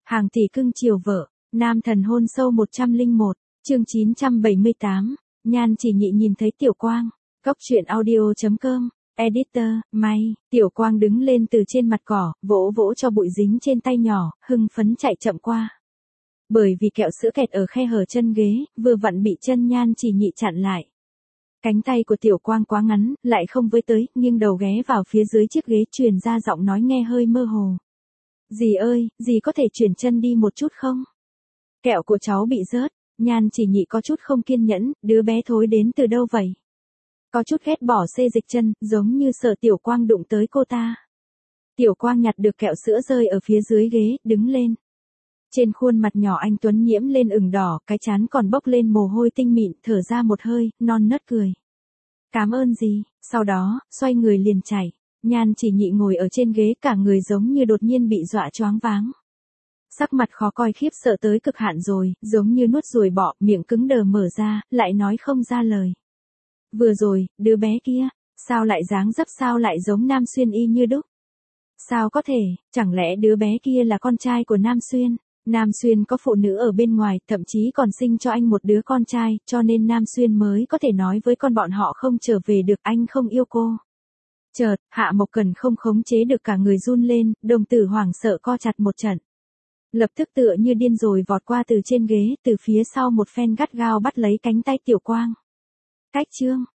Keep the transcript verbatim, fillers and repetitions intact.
Hàng tỷ cưng chiều vợ, nam thần hôn sâu một trăm lẻ một, chương chín trăm bảy mươi tám, Nhan Chỉ Nhị nhìn thấy Tiểu Quang, Cóc truyện audio chấm com, editor, may, Tiểu Quang đứng lên từ trên mặt cỏ, vỗ vỗ cho bụi dính trên tay nhỏ, hưng phấn chạy chậm qua. Bởi vì kẹo sữa kẹt ở khe hở chân ghế, vừa vặn bị chân Nhan Chỉ Nhị chặn lại. Cánh tay của Tiểu Quang quá ngắn, lại không với tới, nghiêng đầu ghé vào phía dưới chiếc ghế truyền ra giọng nói nghe hơi mơ hồ. Dì ơi, dì có thể chuyển chân đi một chút không? Kẹo của cháu bị rớt, Nhan Chỉ Nhị có chút không kiên nhẫn, đứa bé thối đến từ đâu vậy? Có chút ghét bỏ xê dịch chân, giống như sợ Tiểu Quang đụng tới cô ta. Tiểu Quang nhặt được kẹo sữa rơi ở phía dưới ghế, đứng lên. Trên khuôn mặt nhỏ anh Tuấn nhiễm lên ửng đỏ, cái trán còn bốc lên mồ hôi tinh mịn, thở ra một hơi, non nớt cười. Cảm ơn dì, sau đó, xoay người liền chạy. Nhan Chỉ Nhị ngồi ở trên ghế cả người giống như đột nhiên bị dọa choáng váng. Sắc mặt khó coi khiếp sợ tới cực hạn rồi, giống như nuốt ruồi bọ, miệng cứng đờ mở ra, lại nói không ra lời. Vừa rồi, đứa bé kia, sao lại dáng dấp sao lại giống Nam Xuyên y như đúc? Sao có thể, chẳng lẽ đứa bé kia là con trai của Nam Xuyên? Nam Xuyên có phụ nữ ở bên ngoài, thậm chí còn sinh cho anh một đứa con trai, cho nên Nam Xuyên mới có thể nói với con bọn họ không trở về được, anh không yêu cô. Chợt, Hạ Mộc Cần không khống chế được cả người run lên, đồng tử hoảng sợ co chặt một trận. Lập tức tựa như điên rồi vọt qua từ trên ghế, từ phía sau một phen gắt gao bắt lấy cánh tay Tiểu Quang. Cách chương,